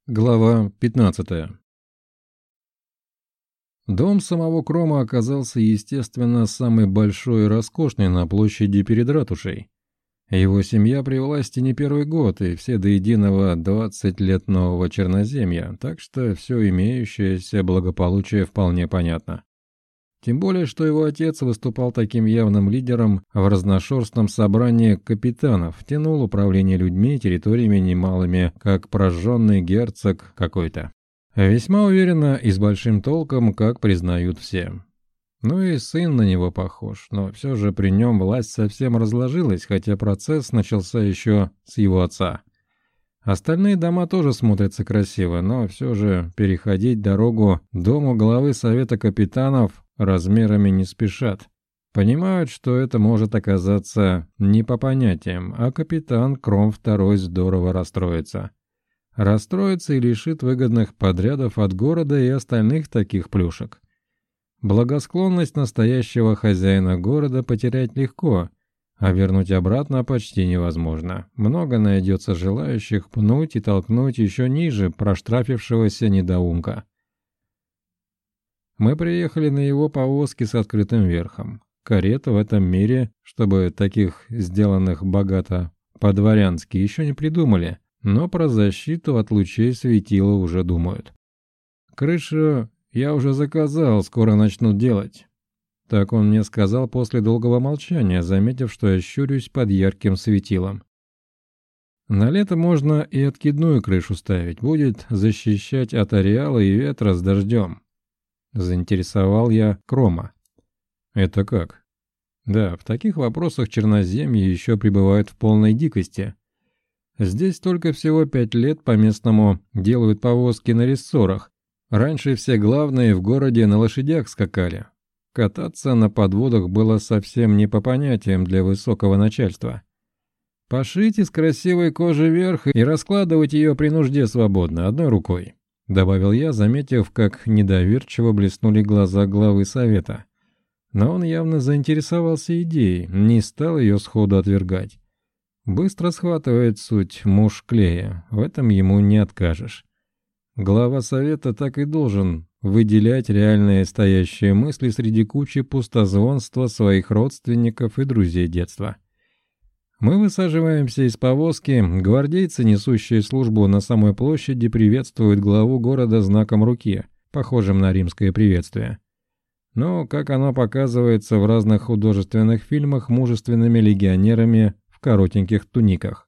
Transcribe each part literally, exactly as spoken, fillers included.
Глава пятнадцатая. Дом самого Крома оказался, естественно, самый большой и роскошный на площади перед ратушей. Его семья при власти не первый год, и все до единого двадцать лет нового черноземья, так что все имеющееся благополучие вполне понятно. Тем более, что его отец выступал таким явным лидером в разношерстном собрании капитанов, тянул управление людьми и территориями немалыми, как прожженный герцог какой-то. Весьма уверенно и с большим толком, как признают все. Ну и сын на него похож, но все же при нем власть совсем разложилась, хотя процесс начался еще с его отца. Остальные дома тоже смотрятся красиво, но все же переходить дорогу дому главы Совета капитанов размерами не спешат. Понимают, что это может оказаться не по понятиям, а капитан Кром второй здорово расстроится. Расстроится и лишит выгодных подрядов от города и остальных таких плюшек. Благосклонность настоящего хозяина города потерять легко, а вернуть обратно почти невозможно. Много найдется желающих пнуть и толкнуть еще ниже проштрафившегося недоумка. Мы приехали на его повозке с открытым верхом. Карета в этом мире, чтобы таких сделанных богато по-дворянски, еще не придумали, но про защиту от лучей светила уже думают. Крышу я уже заказал, скоро начнут делать. Так он мне сказал после долгого молчания, заметив, что я щурюсь под ярким светилом. На лето можно и откидную крышу ставить, будет защищать от ареала и ветра с дождем. Заинтересовал я Крома. Это как? Да, в таких вопросах черноземье еще пребывает в полной дикости. Здесь только всего пять лет по-местному делают повозки на рессорах. Раньше все главные в городе на лошадях скакали. Кататься на подводах было совсем не по понятиям для высокого начальства. Пошить из красивой кожи верх и раскладывать ее при нужде свободно, одной рукой. — добавил я, заметив, как недоверчиво блеснули глаза главы совета. Но он явно заинтересовался идеей, не стал ее сходу отвергать. Быстро схватывает суть муж Клея, в этом ему не откажешь. Глава совета так и должен выделять реальные стоящие мысли среди кучи пустозвонства своих родственников и друзей детства. Мы высаживаемся из повозки, гвардейцы, несущие службу на самой площади, приветствуют главу города знаком руки, похожим на римское приветствие. Но, как оно показывается в разных художественных фильмах, мужественными легионерами в коротеньких туниках.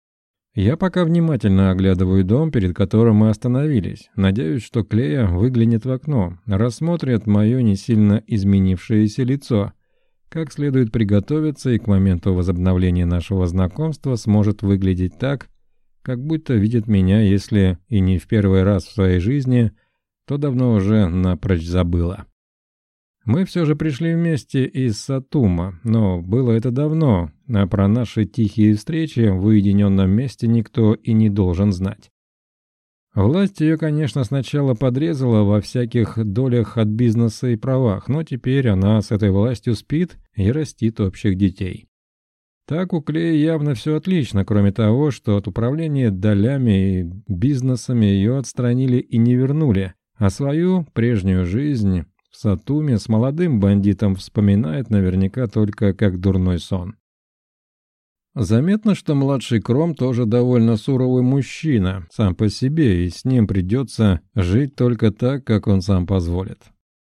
Я пока внимательно оглядываю дом, перед которым мы остановились. Надеюсь, что Клея выглянет в окно, рассмотрит мое не сильно изменившееся лицо, как следует приготовиться и к моменту возобновления нашего знакомства сможет выглядеть так, как будто видит меня, если и не в первый раз в своей жизни, то давно уже напрочь забыла. Мы все же пришли вместе из Сатума, но было это давно, а про наши тихие встречи в уединенном месте никто и не должен знать. Власть ее, конечно, сначала подрезала во всяких долях от бизнеса и правах, но теперь она с этой властью спит и растит общих детей. Так у Клея явно все отлично, кроме того, что от управления долями и бизнесами ее отстранили и не вернули, а свою прежнюю жизнь в Сатуме с молодым бандитом вспоминает наверняка только как дурной сон. Заметно, что младший Кром тоже довольно суровый мужчина, сам по себе, и с ним придется жить только так, как он сам позволит.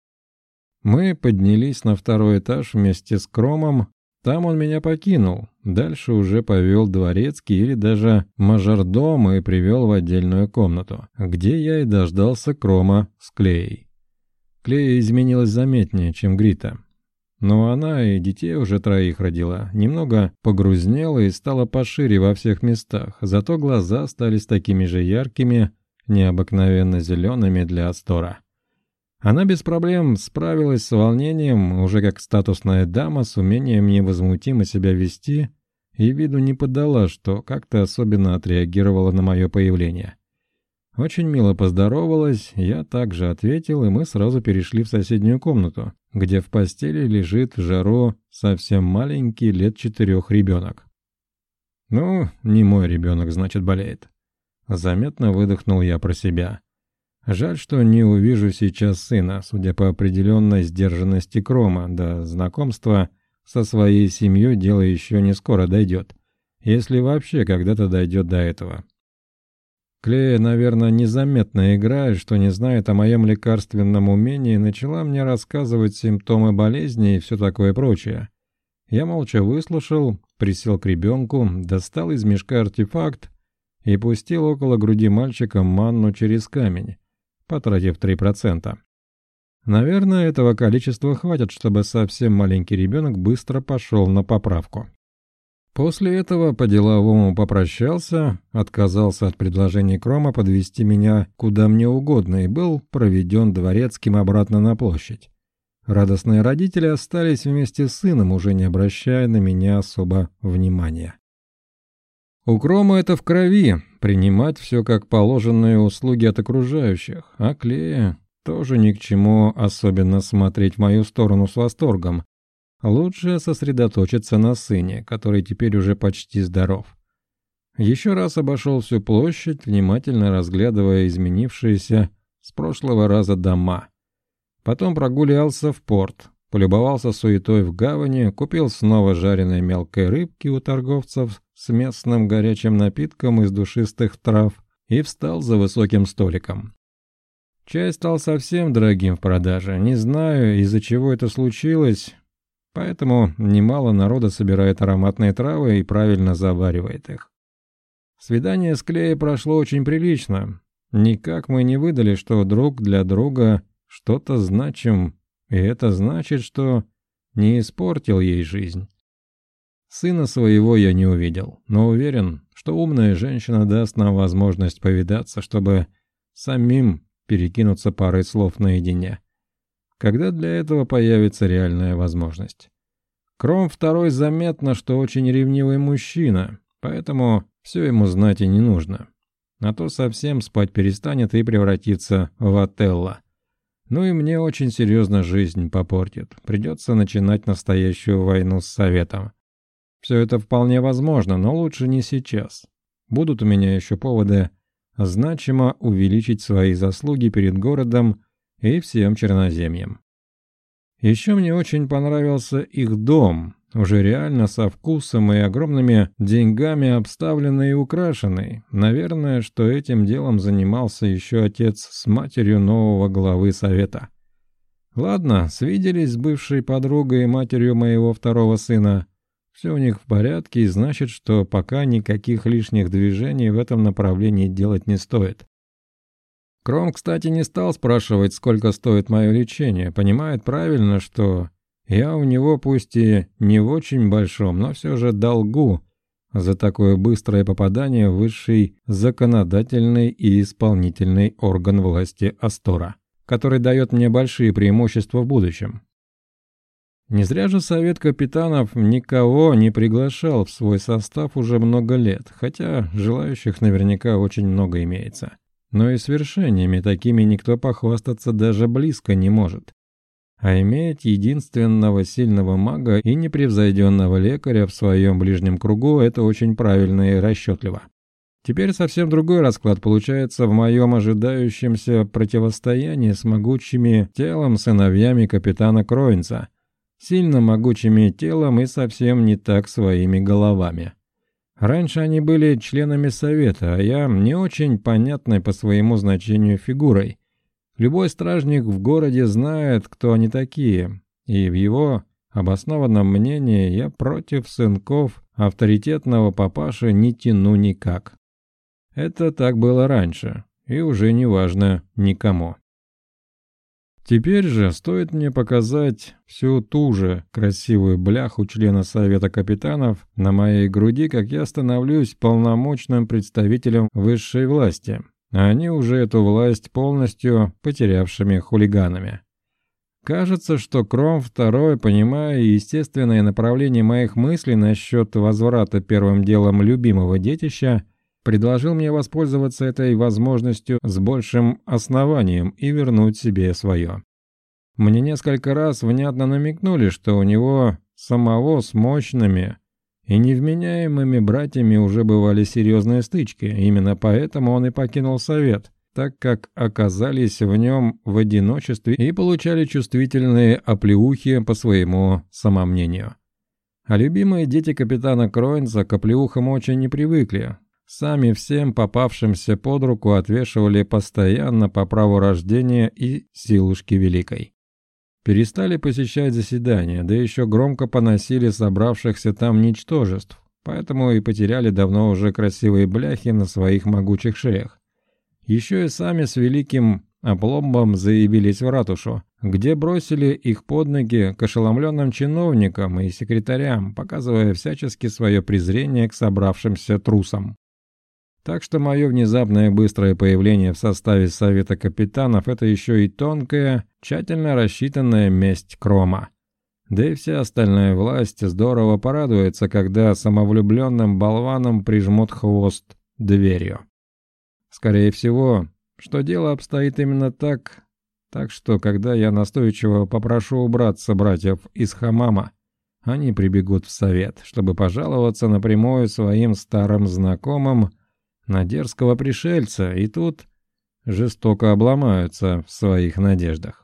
Мы поднялись на второй этаж вместе с Кромом, там он меня покинул, дальше уже повел дворецкий или даже мажордом и привел в отдельную комнату, где я и дождался Крома с Клеей. Клея изменилась заметнее, чем Грита. Но она и детей уже троих родила, немного погрузнела и стала пошире во всех местах, зато глаза стали такими же яркими, необыкновенно зелеными для Астора. Она без проблем справилась с волнением, уже как статусная дама, с умением невозмутимо себя вести, и виду не подала, что как-то особенно отреагировала на мое появление. Очень мило поздоровалась, я также ответил, и мы сразу перешли в соседнюю комнату, где в постели лежит в жару совсем маленький, лет четырех ребенок. Ну, не мой ребенок, значит, болеет. Заметно выдохнул я про себя. Жаль, что не увижу сейчас сына, судя по определенной сдержанности Крома, да знакомства со своей семьей дело еще не скоро дойдет, если вообще когда-то дойдет до этого. Клея, наверное, незаметно играет, что не знает о моем лекарственном умении, начала мне рассказывать симптомы болезни и все такое прочее. Я молча выслушал, присел к ребенку, достал из мешка артефакт и пустил около груди мальчика манну через камень, потратив три процента. Наверное, этого количества хватит, чтобы совсем маленький ребенок быстро пошел на поправку. После этого по-деловому попрощался, отказался от предложений Крома подвести меня куда мне угодно и был проведен дворецким обратно на площадь. Радостные родители остались вместе с сыном, уже не обращая на меня особо внимания. У Крома это в крови, принимать все как положенные услуги от окружающих, а Клея тоже ни к чему особенно смотреть в мою сторону с восторгом. Лучше сосредоточиться на сыне, который теперь уже почти здоров. Еще раз обошел всю площадь, внимательно разглядывая изменившиеся с прошлого раза дома. Потом прогулялся в порт, полюбовался суетой в гавани, купил снова жареной мелкой рыбки у торговцев с местным горячим напитком из душистых трав и встал за высоким столиком. Чай стал совсем дорогим в продаже, не знаю, из-за чего это случилось. Поэтому немало народа собирает ароматные травы и правильно заваривает их. Свидание с Клеей прошло очень прилично. Никак мы не выдали, что друг для друга что-то значим, и это значит, что не испортил ей жизнь. Сына своего я не увидел, но уверен, что умная женщина даст нам возможность повидаться, чтобы самим перекинуться парой слов наедине, когда для этого появится реальная возможность. Кром второй заметно, что очень ревнивый мужчина, поэтому все ему знать и не нужно. А то совсем спать перестанет и превратится в Отелло. Ну и мне очень серьезно жизнь попортит. Придется начинать настоящую войну с Советом. Все это вполне возможно, но лучше не сейчас. Будут у меня еще поводы значимо увеличить свои заслуги перед городом и всем Черноземьем. Еще мне очень понравился их дом, уже реально со вкусом и огромными деньгами обставленный и украшенный. Наверное, что этим делом занимался еще отец с матерью нового главы совета. Ладно, свиделись с бывшей подругой и матерью моего второго сына. Все у них в порядке, и значит, что пока никаких лишних движений в этом направлении делать не стоит. Кром, кстати, не стал спрашивать, сколько стоит мое лечение. Понимает правильно, что я у него пусть и не в очень большом, но все же долгу за такое быстрое попадание в высший законодательный и исполнительный орган власти Астора, который дает мне большие преимущества в будущем. Не зря же совет капитанов никого не приглашал в свой состав уже много лет, хотя желающих наверняка очень много имеется. Но и свершениями такими никто похвастаться даже близко не может. А иметь единственного сильного мага и непревзойденного лекаря в своем ближнем кругу – это очень правильно и расчетливо. Теперь совсем другой расклад получается в моем ожидающемся противостоянии с могучими телом сыновьями капитана Кроинца, сильно могучими телом и совсем не так своими головами. Раньше они были членами совета, а я не очень понятной по своему значению фигурой. Любой стражник в городе знает, кто они такие, и в его обоснованном мнении я против сынков авторитетного папаши не тяну никак. Это так было раньше, и уже не важно никому. Теперь же стоит мне показать всю ту же красивую бляху члена Совета Капитанов на моей груди, как я становлюсь полномочным представителем высшей власти, а они уже эту власть полностью потерявшими хулиганами. Кажется, что Кром второй, понимая естественное направление моих мыслей насчет возврата первым делом любимого детища, предложил мне воспользоваться этой возможностью с большим основанием и вернуть себе свое. Мне несколько раз внятно намекнули, что у него самого с мощными и невменяемыми братьями уже бывали серьезные стычки. Именно поэтому он и покинул совет, так как оказались в нем в одиночестве и получали чувствительные оплеухи по своему самомнению. А любимые дети капитана Кроинса к оплеухам очень не привыкли. Сами всем попавшимся под руку отвешивали постоянно по праву рождения и силушки великой. Перестали посещать заседания, да еще громко поносили собравшихся там ничтожеств, поэтому и потеряли давно уже красивые бляхи на своих могучих шеях. Еще и сами с великим опломбом заявились в ратушу, где бросили их под ноги к ошеломленным чиновникам и секретарям, показывая всячески свое презрение к собравшимся трусам. Так что мое внезапное быстрое появление в составе Совета Капитанов – это еще и тонкая, тщательно рассчитанная месть Крома. Да и вся остальная власть здорово порадуется, когда самовлюбленным болванам прижмут хвост дверью. Скорее всего, что дело обстоит именно так, так что, когда я настойчиво попрошу убраться братьев из хамама, они прибегут в совет, чтобы пожаловаться напрямую своим старым знакомым на дерзкого пришельца, и тут жестоко обломаются в своих надеждах.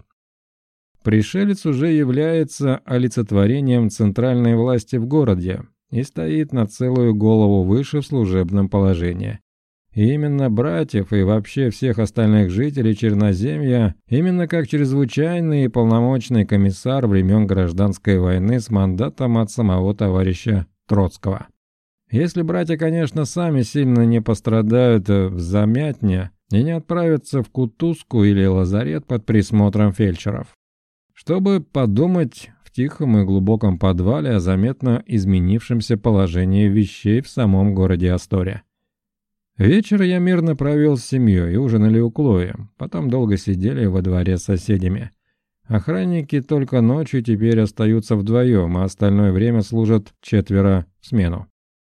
Пришелец уже является олицетворением центральной власти в городе и стоит на целую голову выше в служебном положении. И именно братьев и вообще всех остальных жителей Черноземья, именно как чрезвычайный и полномочный комиссар времен Гражданской войны с мандатом от самого товарища Троцкого. Если братья, конечно, сами сильно не пострадают в замятне и не отправятся в кутузку или лазарет под присмотром фельдшеров. Чтобы подумать в тихом и глубоком подвале о заметно изменившемся положении вещей в самом городе Асторе. Вечер я мирно провел с семьей и ужинали у Клои, потом долго сидели во дворе с соседями. Охранники только ночью теперь остаются вдвоем, а остальное время служат четверо в смену.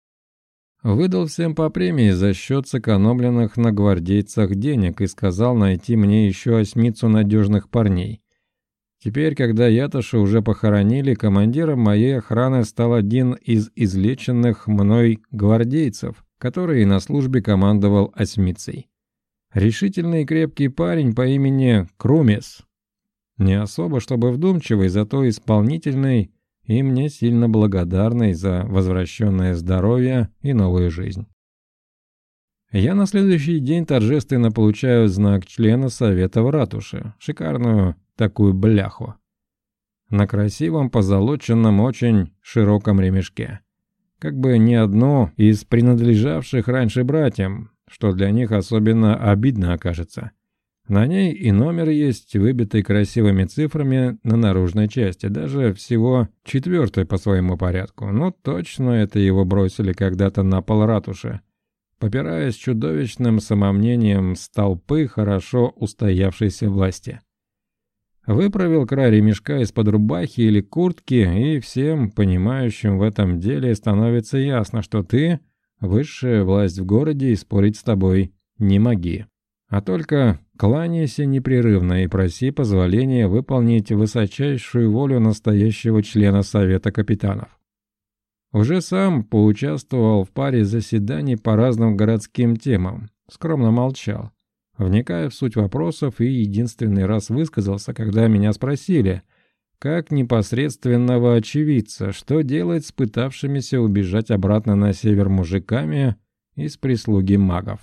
Выдал всем по премии за счет сэкономленных на гвардейцах денег и сказал найти мне еще осьмицу надежных парней. Теперь, когда Ятоша уже похоронили, командиром моей охраны стал один из излеченных мной гвардейцев, который и на службе командовал осьмицей. Решительный и крепкий парень по имени Крумес. Не особо, чтобы вдумчивый, зато исполнительный и мне сильно благодарный за возвращенное здоровье и новую жизнь. Я на следующий день торжественно получаю знак члена совета в ратуше, шикарную такую бляху, на красивом позолоченном очень широком ремешке. Как бы ни одно из принадлежавших раньше братьям, что для них особенно обидно окажется. На ней и номер есть, выбитый красивыми цифрами на наружной части, даже всего четвертый по своему порядку. Но точно это его бросили когда-то на пол ратуши, попираясь чудовищным самомнением с толпы хорошо устоявшейся власти. Выправил край ремешка из-под рубахи или куртки, и всем, понимающим в этом деле, становится ясно, что ты – высшая власть в городе и спорить с тобой не моги. А только кланяйся непрерывно и проси позволения выполнить высочайшую волю настоящего члена Совета Капитанов. Уже сам поучаствовал в паре заседаний по разным городским темам, скромно молчал, вникая в суть вопросов, и единственный раз высказался, когда меня спросили, как непосредственного очевидца, что делать с пытавшимися убежать обратно на север мужиками из прислуги магов.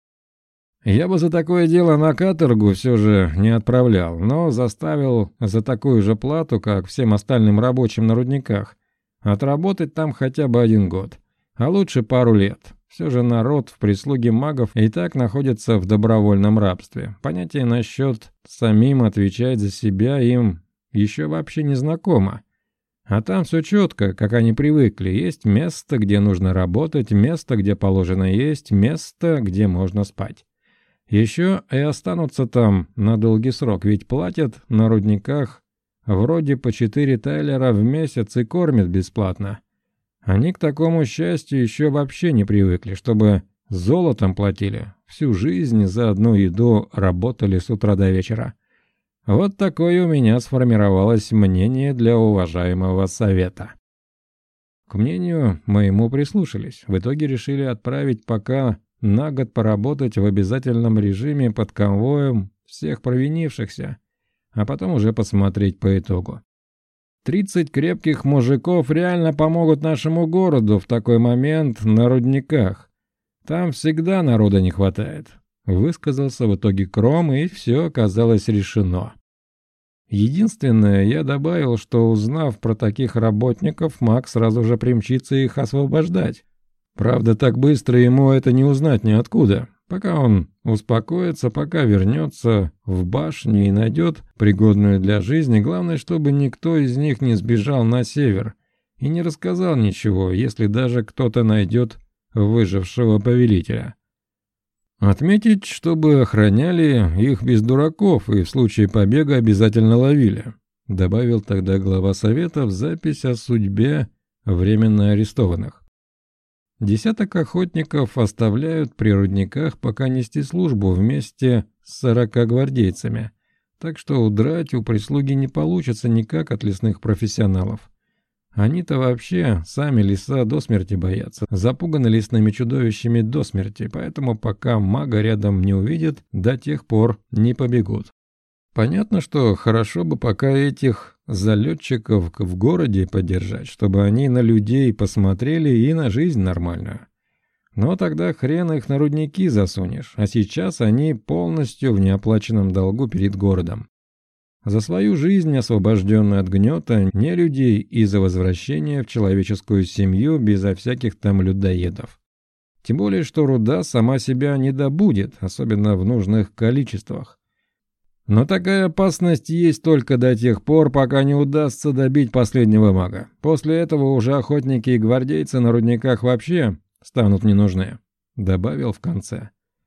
Я бы за такое дело на каторгу все же не отправлял, но заставил за такую же плату, как всем остальным рабочим на рудниках, отработать там хотя бы один год, а лучше пару лет. Все же народ в прислуге магов и так находится в добровольном рабстве. Понятие насчет самим отвечать за себя им еще вообще не знакомо. А там все четко, как они привыкли. Есть место, где нужно работать, место, где положено есть, место, где можно спать. Еще и останутся там на долгий срок, ведь платят на рудниках вроде по четыре тайлера в месяц и кормят бесплатно. Они к такому счастью еще вообще не привыкли, чтобы золотом платили, всю жизнь за одну еду работали с утра до вечера. Вот такое у меня сформировалось мнение для уважаемого совета. К мнению моему прислушались. В итоге решили отправить пока на год поработать в обязательном режиме под конвоем всех провинившихся, а потом уже посмотреть по итогу. Тридцать крепких мужиков реально помогут нашему городу в такой момент на рудниках. Там всегда народа не хватает. Высказался в итоге Кром, и все оказалось решено. Единственное, я добавил, что, узнав про таких работников, маг сразу же примчится их освобождать. Правда, так быстро ему это не узнать ниоткуда. Пока он успокоится, пока вернется в башню и найдет пригодную для жизни, главное, чтобы никто из них не сбежал на север и не рассказал ничего, если даже кто-то найдет выжившего повелителя. Отметить, чтобы охраняли их без дураков и в случае побега обязательно ловили, добавил тогда глава совета в запись о судьбе временно арестованных. Десяток охотников оставляют при рудниках пока нести службу вместе с сорока гвардейцами, так что удрать у прислуги не получится никак от лесных профессионалов. Они-то вообще сами леса до смерти боятся, запуганы лесными чудовищами до смерти, поэтому пока мага рядом не увидят, до тех пор не побегут. Понятно, что хорошо бы пока этих залетчиков в городе поддержать, чтобы они на людей посмотрели и на жизнь нормальную. Но тогда хрен их на рудники засунешь, а сейчас они полностью в неоплаченном долгу перед городом. За свою жизнь, освобожденную от гнета нелюдей и за возвращение в человеческую семью безо всяких там людоедов. Тем более, что руда сама себя не добудет, особенно в нужных количествах. Но такая опасность есть только до тех пор, пока не удастся добить последнего мага. После этого уже охотники и гвардейцы на рудниках вообще станут не нужны, добавил в конце.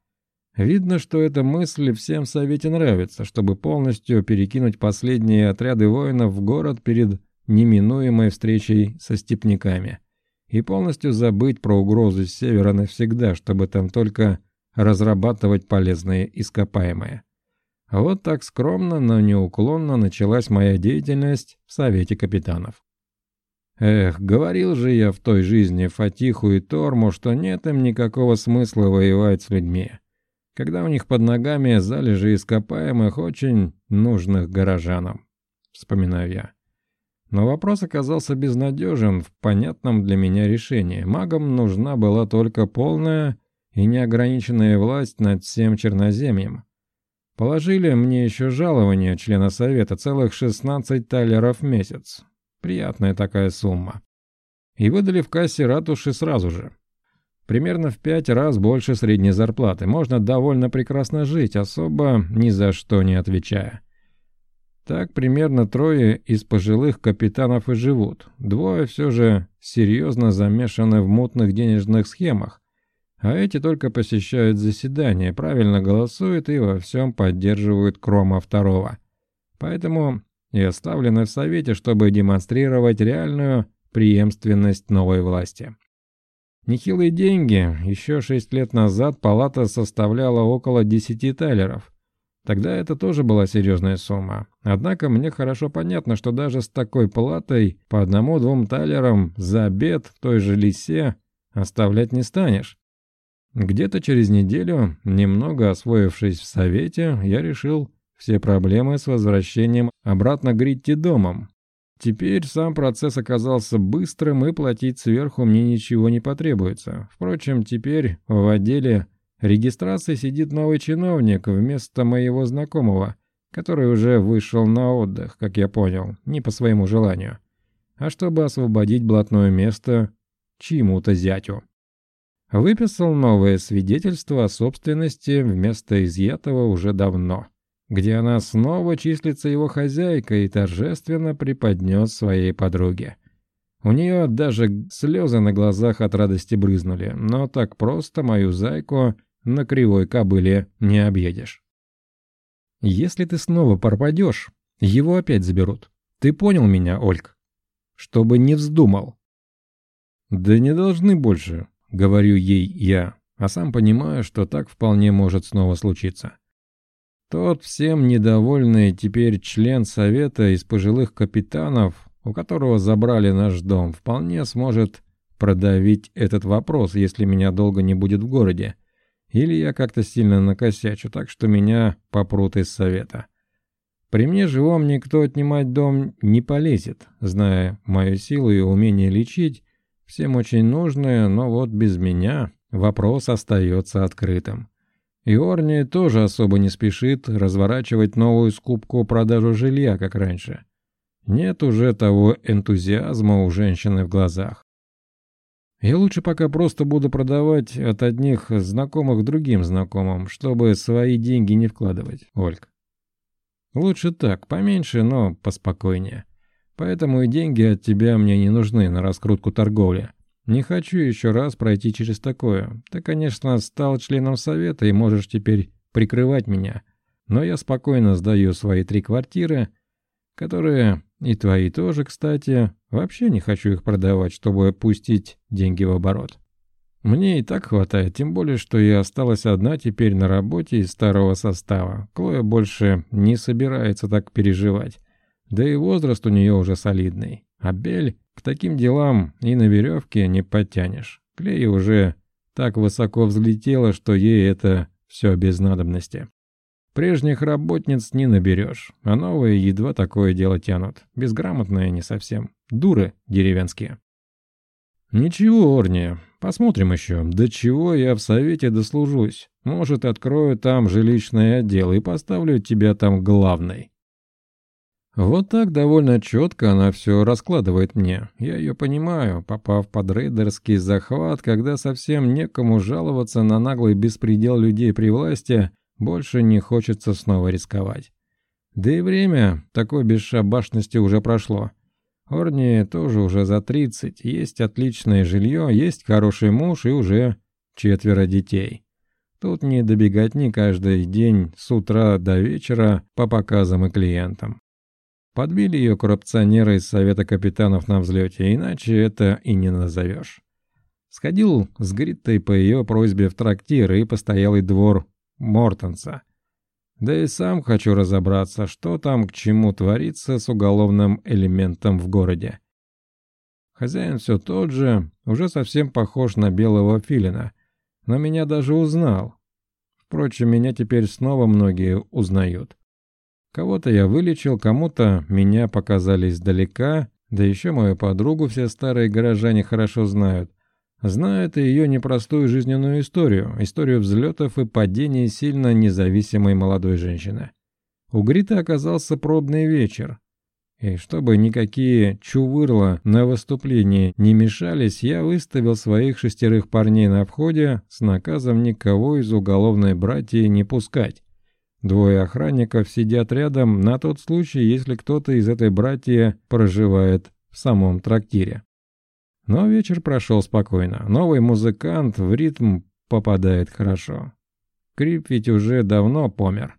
Видно, что эта мысль всем в совете нравится, чтобы полностью перекинуть последние отряды воинов в город перед неминуемой встречей со степняками и полностью забыть про угрозу с севера навсегда, чтобы там только разрабатывать полезные ископаемые. Вот так скромно, но неуклонно началась моя деятельность в Совете капитанов. Эх, говорил же я в той жизни Фатиху и Торму, что нет им никакого смысла воевать с людьми, когда у них под ногами залежи ископаемых, очень нужных горожанам, вспоминаю я. Но вопрос оказался безнадежен в понятном для меня решении. Магам нужна была только полная и неограниченная власть над всем Черноземьем. Положили мне еще жалование члена совета, целых шестнадцать талеров в месяц. Приятная такая сумма. И выдали в кассе ратуши сразу же. Примерно в пять раз больше средней зарплаты. Можно довольно прекрасно жить, особо ни за что не отвечая. Так примерно трое из пожилых капитанов и живут. Двое все же серьезно замешаны в мутных денежных схемах, а эти только посещают заседания, правильно голосуют и во всем поддерживают Крома второго. Поэтому и оставлены в совете, чтобы демонстрировать реальную преемственность новой власти. Нехилые деньги. Еще шесть лет назад палата составляла около десяти талеров. Тогда это тоже была серьезная сумма. Однако мне хорошо понятно, что даже с такой платой по одному-двум талерам за обед в той же лисе оставлять не станешь. Где-то через неделю, немного освоившись в совете, я решил все проблемы с возвращением обратно к Гритти домом. Теперь сам процесс оказался быстрым, и платить сверху мне ничего не потребуется. Впрочем, теперь в отделе регистрации сидит новый чиновник вместо моего знакомого, который уже вышел на отдых, как я понял, не по своему желанию, а чтобы освободить блатное место чьему-то зятю. Выписал новое свидетельство о собственности вместо изъятого уже давно, где она снова числится его хозяйкой, и торжественно преподнес своей подруге. У нее даже слезы на глазах от радости брызнули, но так просто мою зайку на кривой кобыле не объедешь. Если ты снова пропадешь, его опять заберут. Ты понял меня, Ольг? Чтобы не вздумал. Да не должны больше, говорю ей я, а сам понимаю, что так вполне может снова случиться. Тот всем недовольный теперь член совета из пожилых капитанов у которого забрали наш дом, вполне сможет продавить этот вопрос, если меня долго не будет в городе. Или я как-то сильно накосячу, так что меня попрут из совета. При мне живом никто отнимать дом не полезет, зная мою силу и умение лечить, всем очень нужное, но вот без меня вопрос остается открытым. И Орни тоже особо не спешит разворачивать новую скупку-продажу жилья, как раньше. Нет уже того энтузиазма у женщины в глазах. Я лучше пока просто буду продавать от одних знакомых другим знакомым, чтобы свои деньги не вкладывать, Ольг. Лучше так, поменьше, но поспокойнее. Поэтому и деньги от тебя мне не нужны на раскрутку торговли. Не хочу еще раз пройти через такое. Ты, конечно, стал членом совета и можешь теперь прикрывать меня. Но я спокойно сдаю свои три квартиры, которые, и твои тоже, кстати, вообще не хочу их продавать, чтобы пустить деньги в оборот. Мне и так хватает, тем более, что я осталась одна теперь на работе из старого состава. Клоя больше не собирается так переживать. Да и возраст у нее уже солидный. А Бель к таким делам и на веревке не подтянешь. Клея уже так высоко взлетела, что ей это все без надобности. Прежних работниц не наберешь, а новые едва такое дело тянут. Безграмотные не совсем. Дуры деревенские. Ничего, Орни, посмотрим еще, до чего я в совете дослужусь. Может, открою там жилищный отдел и поставлю тебя там главной. Вот так довольно четко она все раскладывает мне. Я ее понимаю, попав под рейдерский захват, когда совсем некому жаловаться на наглый беспредел людей при власти, больше не хочется снова рисковать. Да и время такой бесшабашности уже прошло. Орни тоже уже за тридцать, есть отличное жилье, есть хороший муж и уже четверо детей. Тут не добегать ни каждый день с утра до вечера по показам и клиентам. Подбили ее коррупционеры из Совета капитанов на взлете, иначе это и не назовешь. Сходил с Гриттой по ее просьбе в трактир и постоялый двор Мортенса. Да и сам хочу разобраться, что там к чему творится с уголовным элементом в городе. Хозяин все тот же, уже совсем похож на белого филина, но меня даже узнал. Впрочем, меня теперь снова многие узнают. Кого-то я вылечил, кому-то меня показали издалека, да еще мою подругу все старые горожане хорошо знают. Знают и ее непростую жизненную историю, историю взлетов и падений сильно независимой молодой женщины. У Гриты оказался пробный вечер. И чтобы никакие чувырла на выступлении не мешались, я выставил своих шестерых парней на входе с наказом никого из уголовной братьи не пускать. Двое охранников сидят рядом на тот случай, если кто-то из этой братьи проживает в самом трактире. Но вечер прошел спокойно. Новый музыкант в ритм попадает хорошо. Крип ведь уже давно помер.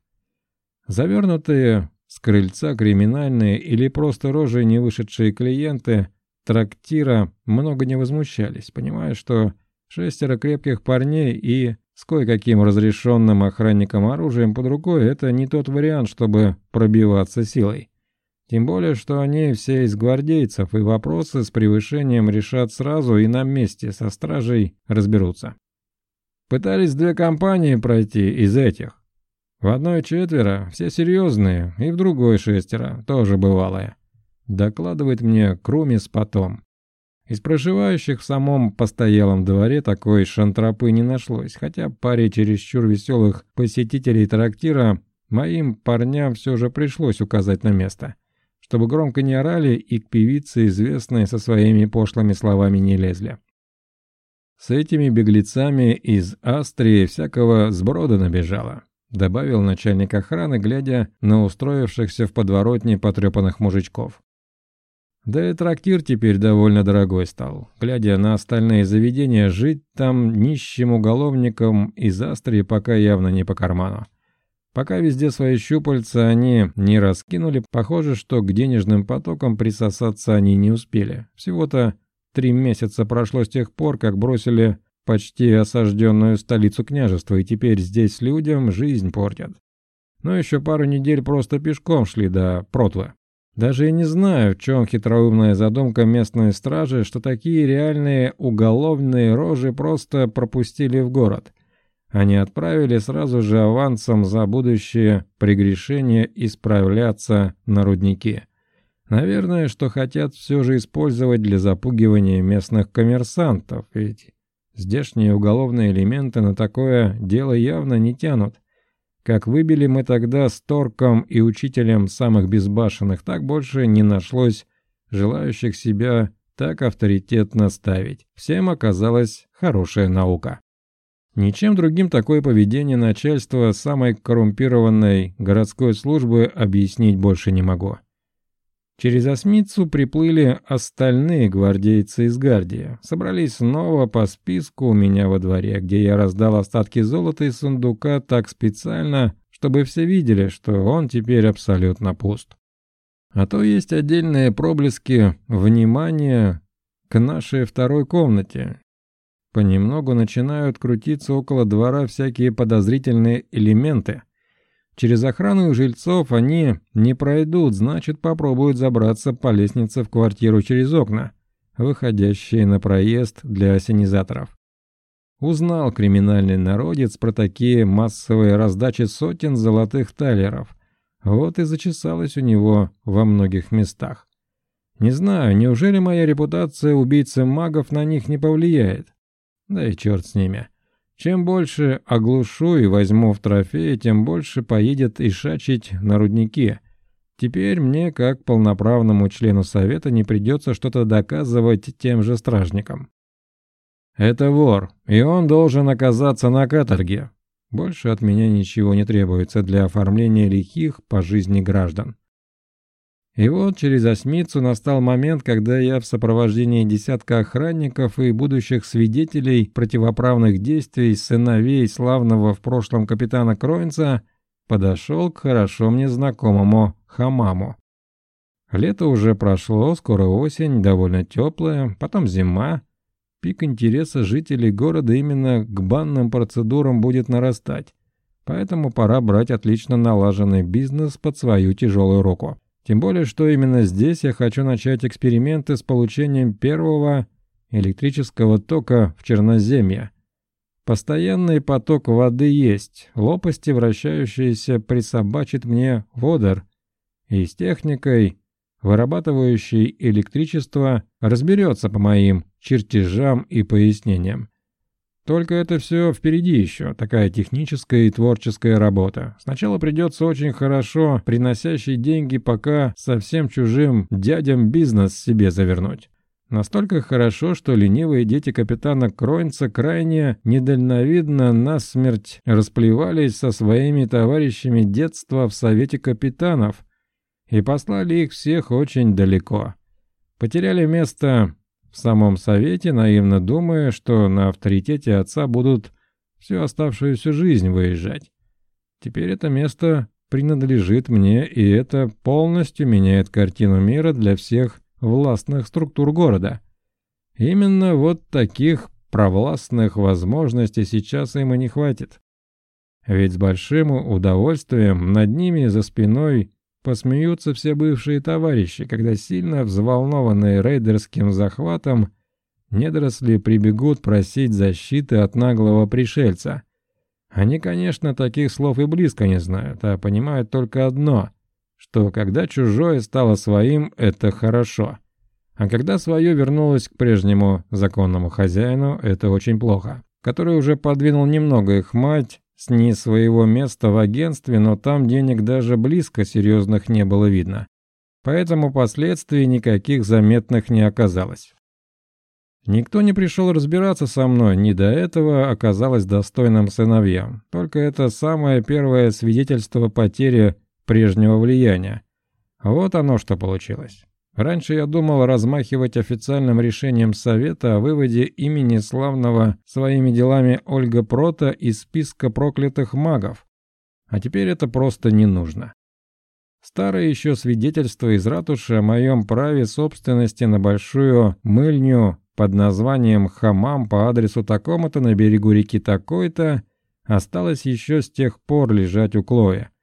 Завернутые с крыльца криминальные или просто рожей не вышедшие клиенты трактира много не возмущались, понимая, что шестеро крепких парней и с кое-каким разрешенным охранником оружием под рукой — это не тот вариант, чтобы пробиваться силой. Тем более, что они все из гвардейцев, и вопросы с превышением решат сразу и на месте, со стражей разберутся. Пытались две компании пройти из этих. В одной четверо, все серьезные, и в другой шестеро, тоже бывалые. Докладывает мне Крумис потом. Из проживающих в самом постоялом дворе такой шантропы не нашлось, хотя паре чересчур веселых посетителей трактира моим парням все же пришлось указать на место, чтобы громко не орали и к певице известной со своими пошлыми словами не лезли. С этими беглецами из Австрии всякого сброда набежало, добавил начальник охраны, глядя на устроившихся в подворотне потрепанных мужичков. Да и трактир теперь довольно дорогой стал. Глядя на остальные заведения, жить там нищим уголовникам из Австрии пока явно не по карману. Пока везде свои щупальца они не раскинули, похоже, что к денежным потокам присосаться они не успели. Всего-то три месяца прошло с тех пор, как бросили почти осажденную столицу княжества, и теперь здесь людям жизнь портят. Но еще пару недель просто пешком шли до Протвы. Даже и не знаю, в чем хитроумная задумка местной стражи, что такие реальные уголовные рожи просто пропустили в город. Они отправили сразу же авансом за будущее прегрешение исправляться на рудники. Наверное, что хотят все же использовать для запугивания местных коммерсантов, ведь здешние уголовные элементы на такое дело явно не тянут. Как выбили мы тогда с Торком и учителем самых безбашенных, так больше не нашлось желающих себя так авторитетно ставить. Всем оказалась хорошая наука. Ничем другим такое поведение начальства самой коррумпированной городской службы объяснить больше не могу. Через Осмицу приплыли остальные гвардейцы из гвардии. Собрались снова по списку у меня во дворе, где я раздал остатки золота из сундука так специально, чтобы все видели, что он теперь абсолютно пуст. А то есть отдельные проблески внимания к нашей второй комнате. Понемногу начинают крутиться около двора всякие подозрительные элементы. Через охрану у жильцов они не пройдут, значит, попробуют забраться по лестнице в квартиру через окна, выходящие на проезд для ассенизаторов. Узнал криминальный народец про такие массовые раздачи сотен золотых талеров. Вот и зачесалось у него во многих местах. Не знаю, неужели моя репутация убийцы магов на них не повлияет? Да и черт с ними. Чем больше оглушу и возьму в трофей, тем больше поедет ишачить на рудники. Теперь мне, как полноправному члену совета, не придется что-то доказывать тем же стражникам. Это вор, и он должен оказаться на каторге. Больше от меня ничего не требуется для оформления лихих по жизни граждан. И вот через Осмицу настал момент, когда я в сопровождении десятка охранников и будущих свидетелей противоправных действий сыновей славного в прошлом капитана Кроинца подошел к хорошо мне знакомому хамаму. Лето уже прошло, скоро осень, довольно теплая, потом зима. Пик интереса жителей города именно к банным процедурам будет нарастать, поэтому пора брать отлично налаженный бизнес под свою тяжелую руку. Тем более, что именно здесь я хочу начать эксперименты с получением первого электрического тока в Черноземье. Постоянный поток воды есть, лопасти, вращающиеся, присобачит мне водор, и с техникой, вырабатывающей электричество, разберется по моим чертежам и пояснениям. Только это все впереди еще, такая техническая и творческая работа. Сначала придется очень хорошо приносящий деньги пока совсем чужим дядям бизнес себе завернуть. Настолько хорошо, что ленивые дети капитана Кроинца крайне недальновидно насмерть расплевались со своими товарищами детства в Совете капитанов и послали их всех очень далеко. Потеряли место в самом совете, наивно думая, что на авторитете отца будут всю оставшуюся жизнь выезжать. Теперь это место принадлежит мне, и это полностью меняет картину мира для всех властных структур города. Именно вот таких провластных возможностей сейчас им и не хватит. Ведь с большим удовольствием над ними за спиной посмеются все бывшие товарищи, когда сильно взволнованные рейдерским захватом недоросли прибегут просить защиты от наглого пришельца. Они, конечно, таких слов и близко не знают, а понимают только одно, что когда чужое стало своим, это хорошо. А когда свое вернулось к прежнему законному хозяину, это очень плохо, который уже подвинул немного их мать с не своего места в агентстве, но там денег даже близко серьезных не было видно. Поэтому последствий никаких заметных не оказалось. Никто не пришел разбираться со мной, ни до этого оказалось достойным сыновьям. Только это самое первое свидетельство потери прежнего влияния. Вот оно что получилось. Раньше я думал размахивать официальным решением совета о выводе имени славного своими делами Ольга Прота из списка проклятых магов. А теперь это просто не нужно. Старое еще свидетельство из ратуши о моем праве собственности на большую мыльню под названием «Хамам» по адресу такому-то на берегу реки такой-то осталось еще с тех пор лежать у Клоя.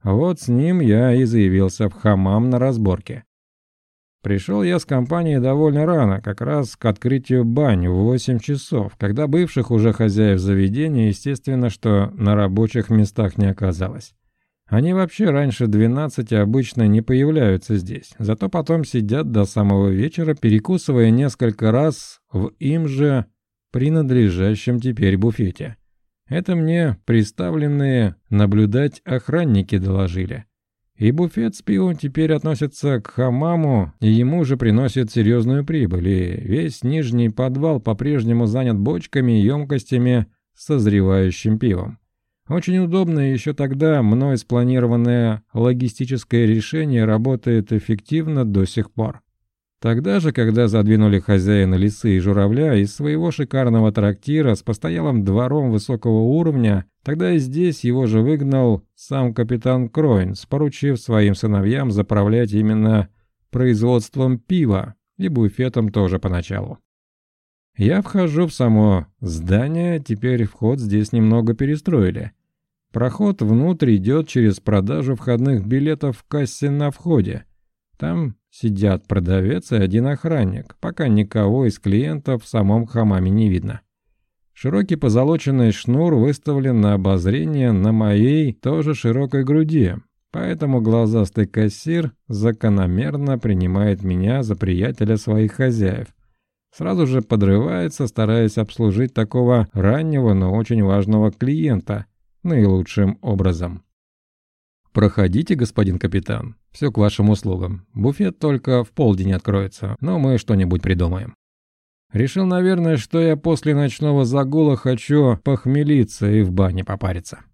Вот с ним я и заявился в хамам на разборке. Пришел я с компанией довольно рано, как раз к открытию бань в восемь часов, когда бывших уже хозяев заведения, естественно, что на рабочих местах не оказалось. Они вообще раньше двенадцати обычно не появляются здесь, зато потом сидят до самого вечера, перекусывая несколько раз в им же принадлежащем теперь буфете. Это мне представленные наблюдать охранники доложили. И буфет с пивом теперь относится к хамаму, и ему же приносит серьезную прибыль, и весь нижний подвал по-прежнему занят бочками и емкостями с созревающим пивом. Очень удобно, и еще тогда мной спланированное логистическое решение работает эффективно до сих пор. Тогда же, когда задвинули хозяина Лисы и Журавля из своего шикарного трактира с постоялым двором высокого уровня, тогда и здесь его же выгнал сам капитан Кройнс, поручив своим сыновьям заправлять именно производством пива и буфетом тоже поначалу. Я вхожу в само здание, теперь вход здесь немного перестроили. Проход внутрь идет через продажу входных билетов в кассе на входе. Там сидят продавец и один охранник, пока никого из клиентов в самом хамаме не видно. Широкий позолоченный шнур выставлен на обозрение на моей тоже широкой груди, поэтому глазастый кассир закономерно принимает меня за приятеля своих хозяев. Сразу же подрывается, стараясь обслужить такого раннего, но очень важного клиента наилучшим образом. «Проходите, господин капитан. Все к вашим услугам. Буфет только в полдень откроется, но мы что-нибудь придумаем». Решил, наверное, что я после ночного загула хочу похмелиться и в бане попариться.